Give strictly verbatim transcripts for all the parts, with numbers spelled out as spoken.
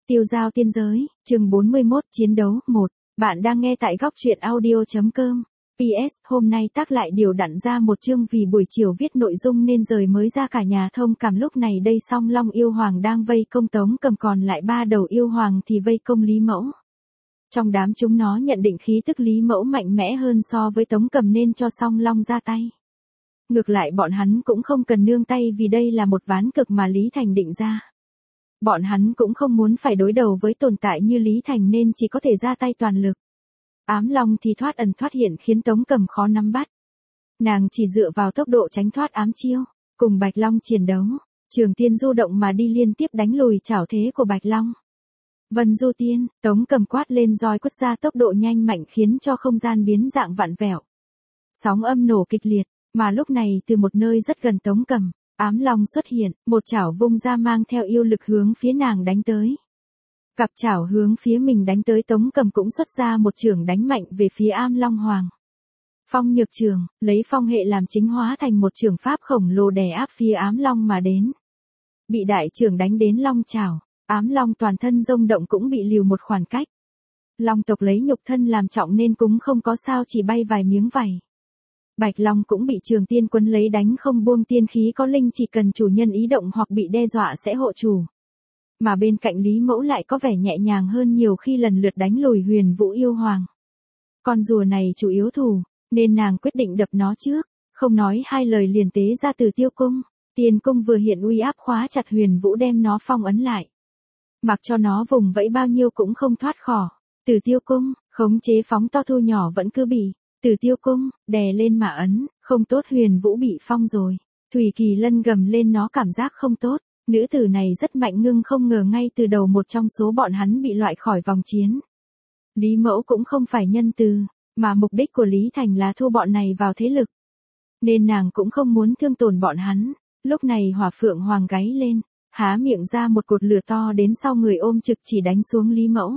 Tiêu giao tiên giới, chương bốn mươi mốt, chiến đấu, một. Bạn đang nghe tại góc truyện audio chấm com. pê ét, hôm nay tác lại điều đặn ra một chương vì buổi chiều viết nội dung nên rời mới ra cả nhà thông cảm. Lúc này đây Song Long yêu hoàng đang vây công Tống Cầm, còn lại ba đầu yêu hoàng thì vây công Lý Mẫu. Trong đám chúng nó nhận định khí tức Lý Mẫu mạnh mẽ hơn so với Tống Cầm nên cho Song Long ra tay. Ngược lại bọn hắn cũng không cần nương tay vì đây là một ván cực mà Lý Thành định ra. Bọn hắn cũng không muốn phải đối đầu với tồn tại như Lý Thành nên chỉ có thể ra tay toàn lực. Ám Long thì thoát ẩn thoát hiện khiến Tống Cầm khó nắm bắt. Nàng chỉ dựa vào tốc độ tránh thoát ám chiêu, cùng Bạch Long chiến đấu, Trường Tiên du động mà đi liên tiếp đánh lùi chảo thế của Bạch Long. Vân Du Tiên, Tống Cầm quát lên roi quất ra tốc độ nhanh mạnh khiến cho không gian biến dạng vặn vẹo. Sóng âm nổ kịch liệt, mà lúc này từ một nơi rất gần Tống Cầm, Ám Long xuất hiện, một chảo vung ra mang theo yêu lực hướng phía nàng đánh tới. Cặp chảo hướng phía mình đánh tới Tống Cầm cũng xuất ra một chưởng đánh mạnh về phía Ám Long Hoàng. Phong nhược trường, lấy phong hệ làm chính hóa thành một chưởng pháp khổng lồ đè áp phía Ám Long mà đến. Bị đại chưởng đánh đến long chảo, Ám Long toàn thân rung động cũng bị liều một khoảng cách. Long tộc lấy nhục thân làm trọng nên cũng không có sao, chỉ bay vài miếng vảy. Bạch Long cũng bị Trường Tiên quấn lấy đánh không buông, tiên khí có linh chỉ cần chủ nhân ý động hoặc bị đe dọa sẽ hộ chủ. Mà bên cạnh Lý Mẫu lại có vẻ nhẹ nhàng hơn nhiều khi lần lượt đánh lùi Huyền Vũ yêu hoàng. Con rùa này chủ yếu thủ, nên nàng quyết định đập nó trước, không nói hai lời liền tế ra Tử Tiêu Cung. Tiên cung vừa hiện uy áp khóa chặt Huyền Vũ đem nó phong ấn lại. Mặc cho nó vùng vẫy bao nhiêu cũng không thoát khỏi. Tử Tiêu Cung, khống chế phóng to thu nhỏ vẫn cứ bị. Tử Tiêu Cung, đè lên mà ấn, không tốt, Huyền Vũ bị phong rồi. Thủy Kỳ Lân gầm lên, nó cảm giác không tốt, nữ tử này rất mạnh, ngưng không ngờ ngay từ đầu một trong số bọn hắn bị loại khỏi vòng chiến. Lý Mẫu cũng không phải nhân từ, mà mục đích của Lý Thành là thu bọn này vào thế lực. Nên nàng cũng không muốn thương tổn bọn hắn. Lúc này Hỏa Phượng Hoàng gáy lên, há miệng ra một cột lửa to đến sau người ôm trực chỉ đánh xuống Lý Mẫu.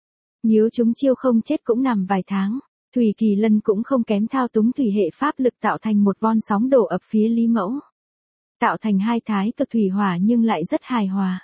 Nếu chúng chiêu không chết cũng nằm vài tháng. Thủy Kỳ Lân cũng không kém, thao túng thủy hệ pháp lực tạo thành một von sóng đổ ập phía Lý Mẫu. Tạo thành hai thái cực thủy hỏa nhưng lại rất hài hòa.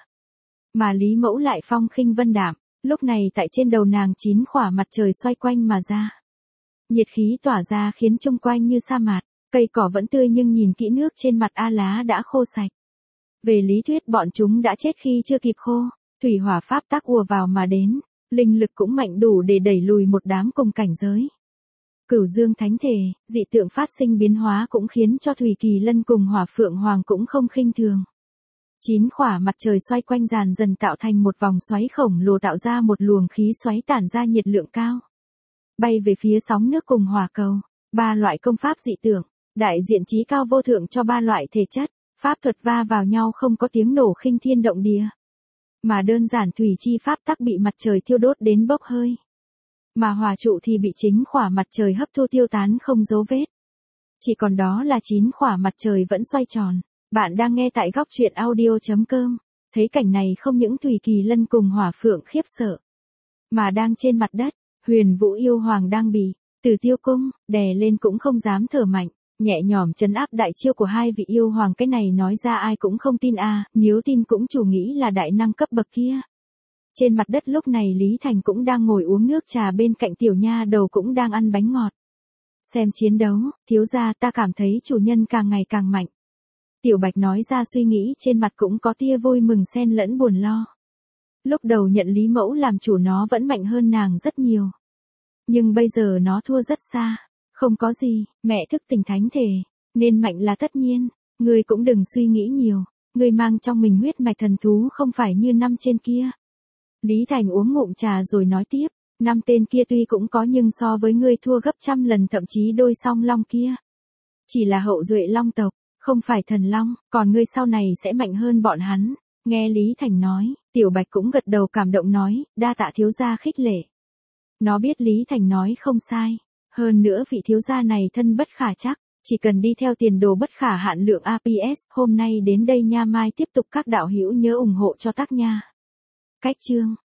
Mà Lý Mẫu lại phong khinh vân đạm, lúc này tại trên đầu nàng chín khỏa mặt trời xoay quanh mà ra. Nhiệt khí tỏa ra khiến chung quanh như sa mạc, cây cỏ vẫn tươi nhưng nhìn kỹ nước trên mặt A lá đã khô sạch. Về lý thuyết bọn chúng đã chết khi chưa kịp khô, thủy hỏa pháp tác ùa vào mà đến. Linh lực cũng mạnh đủ để đẩy lùi một đám cùng cảnh giới. Cửu Dương Thánh Thể, dị tượng phát sinh biến hóa cũng khiến cho Thủy Kỳ Lân cùng Hỏa Phượng Hoàng cũng không khinh thường. Chín khỏa mặt trời xoay quanh dàn dần tạo thành một vòng xoáy khổng lồ, tạo ra một luồng khí xoáy tản ra nhiệt lượng cao. Bay về phía sóng nước cùng hỏa cầu, ba loại công pháp dị tượng, đại diện chí cao vô thượng cho ba loại thể chất, pháp thuật va vào nhau không có tiếng nổ khinh thiên động địa. Mà đơn giản thủy chi pháp tắc bị mặt trời thiêu đốt đến bốc hơi. Mà hỏa trụ thì bị chính khỏa mặt trời hấp thu tiêu tán không dấu vết. Chỉ còn đó là chín khỏa mặt trời vẫn xoay tròn. Bạn đang nghe tại góc truyện audio chấm com. Thấy cảnh này không những Thủy Kỳ Lân cùng Hỏa Phượng khiếp sợ. Mà đang trên mặt đất, Huyền Vũ yêu hoàng đang bị Tử Tiêu Cung đè lên cũng không dám thở mạnh. Nhẹ nhõm trấn áp đại chiêu của hai vị yêu hoàng, cái này nói ra ai cũng không tin a, à, nếu tin cũng chủ nghĩ là đại năng cấp bậc kia. Trên mặt đất lúc này Lý Thành cũng đang ngồi uống nước trà, bên cạnh tiểu nha đầu cũng đang ăn bánh ngọt. Xem chiến đấu, thiếu gia, ta cảm thấy chủ nhân càng ngày càng mạnh. Tiểu Bạch nói ra, suy nghĩ trên mặt cũng có tia vui mừng xen lẫn buồn lo. Lúc đầu nhận Lý Mẫu làm chủ nó vẫn mạnh hơn nàng rất nhiều. Nhưng bây giờ nó thua rất xa. Không có gì, mẹ thức tỉnh thánh thể, nên mạnh là tất nhiên, ngươi cũng đừng suy nghĩ nhiều, ngươi mang trong mình huyết mạch thần thú không phải như năm trên kia. Lý Thành uống ngụm trà rồi nói tiếp, năm tên kia tuy cũng có nhưng so với ngươi thua gấp trăm lần, thậm chí đôi song long kia. Chỉ là hậu duệ long tộc, không phải thần long, còn ngươi sau này sẽ mạnh hơn bọn hắn. Nghe Lý Thành nói, Tiểu Bạch cũng gật đầu cảm động nói, đa tạ thiếu gia khích lệ. Nó biết Lý Thành nói không sai. Hơn nữa vị thiếu gia này thân bất khả chắc, chỉ cần đi theo tiền đồ bất khả hạn lượng a pê ét. Hôm nay đến đây nha, mai tiếp tục các đạo hữu nhớ ủng hộ cho tác nha. Cách chương